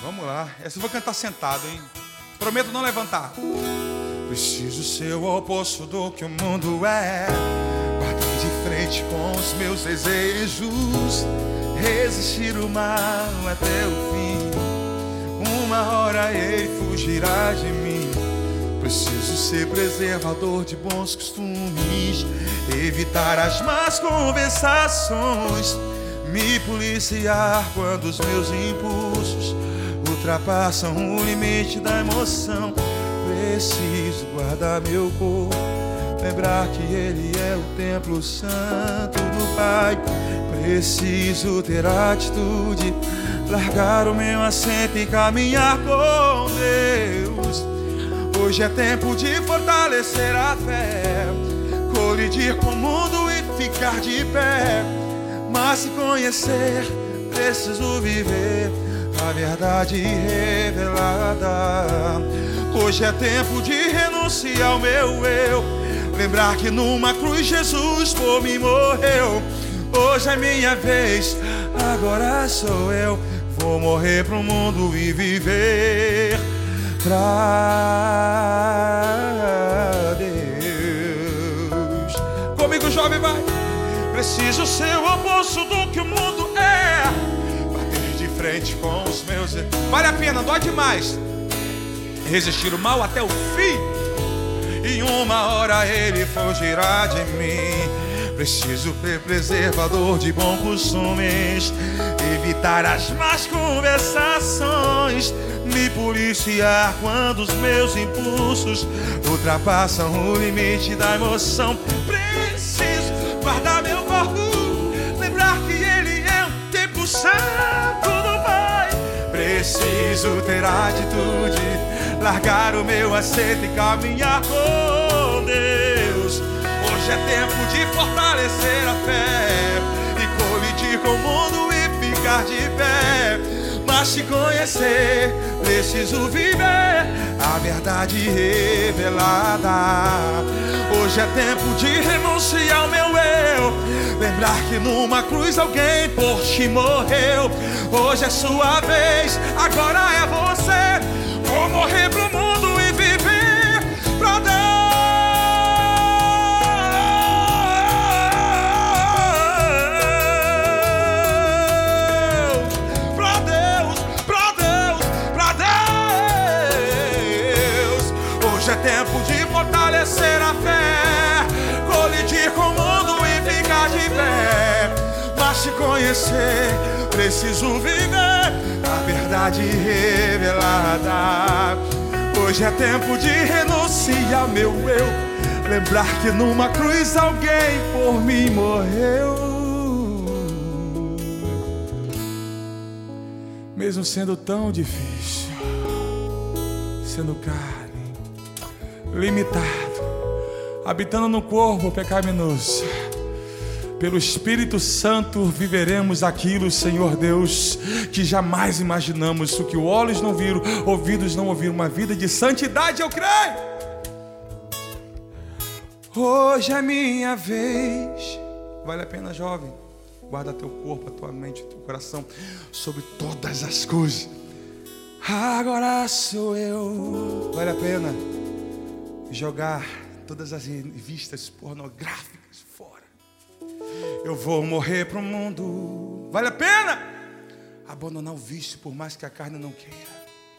Vamos lá. Essa eu vou cantar sentado, hein? Prometo não levantar. Preciso ser o oposto do que o mundo é. Bater de frente com os meus desejos. Resistir o mal até o fim. Uma hora ele fugirá de mim. Preciso ser preservador de bons costumes. Evitar as más conversações. Me policiar quando os meus impulsos ultrapassam o limite da emoção. Preciso guardar meu corpo, lembrar que ele é o templo santo do Pai. Preciso ter atitude, largar o meu assento e caminhar com Deus. Hoje é tempo de fortalecer a fé, colidir com o mundo e ficar de pé. Mas se conhecer, preciso viver a verdade revelada. Hoje é tempo de renunciar ao meu eu, lembrar que numa cruz Jesus por mim morreu. Hoje é minha vez, agora sou eu. Vou morrer pro mundo e viver pra Deus. Comigo, jovem, vai. Preciso ser o oposto do que o mundo é. Bater de frente com os meus... Vale a pena, dói demais. Resistir o mal até o fim. E uma hora ele fugirá de mim. Preciso ser preservador de bons costumes. Evitar as más conversações. Me policiar quando os meus impulsos ultrapassam o limite da emoção. Preciso guardar meu corpo, lembrar que ele é o templo santo do Pai. Preciso ter atitude, largar o meu assento e caminhar com Deus. Hoje é tempo de fortalecer a fé e colidir com o mundo e ficar de pé. Mas se conhecer, preciso viver a verdade revelada. Hoje é tempo de renunciar ao meu eu, lembrar que numa cruz alguém por ti morreu. Hoje é sua vez, agora é você. Vou morrer pro mundo e viver pra Deus. Pra Deus, pra Deus, pra Deus. Hoje é tempo de fortalecer a fé, colidir com o mundo e ficar de pé. Mas se conhecer, preciso viver a verdade revelada. Hoje é tempo de renunciar ao meu eu, lembrar que numa cruz alguém por mim morreu. Mesmo sendo tão difícil, sendo carne, limitado, habitando no corpo pecaminoso, pelo Espírito Santo viveremos aquilo, Senhor Deus, que jamais imaginamos. O que olhos não viram, ouvidos não ouviram, uma vida de santidade, eu creio. Hoje é minha vez. Vale a pena, jovem. Guarda teu corpo, a tua mente, o teu coração sobre todas as coisas. Agora sou eu. Vale a pena jogar todas as revistas pornográficas fora. Eu vou morrer pro mundo. Vale a pena abandonar o vício, por mais que a carne não queira,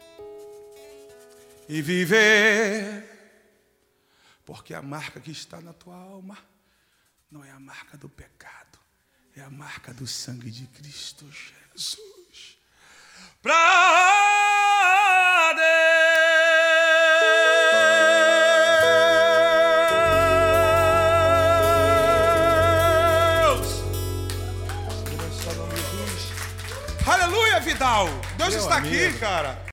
e viver, porque a marca que está na tua alma não é a marca do pecado, é a marca do sangue de Cristo Jesus. Pra Aleluia, Vidal! Deus está aqui, cara.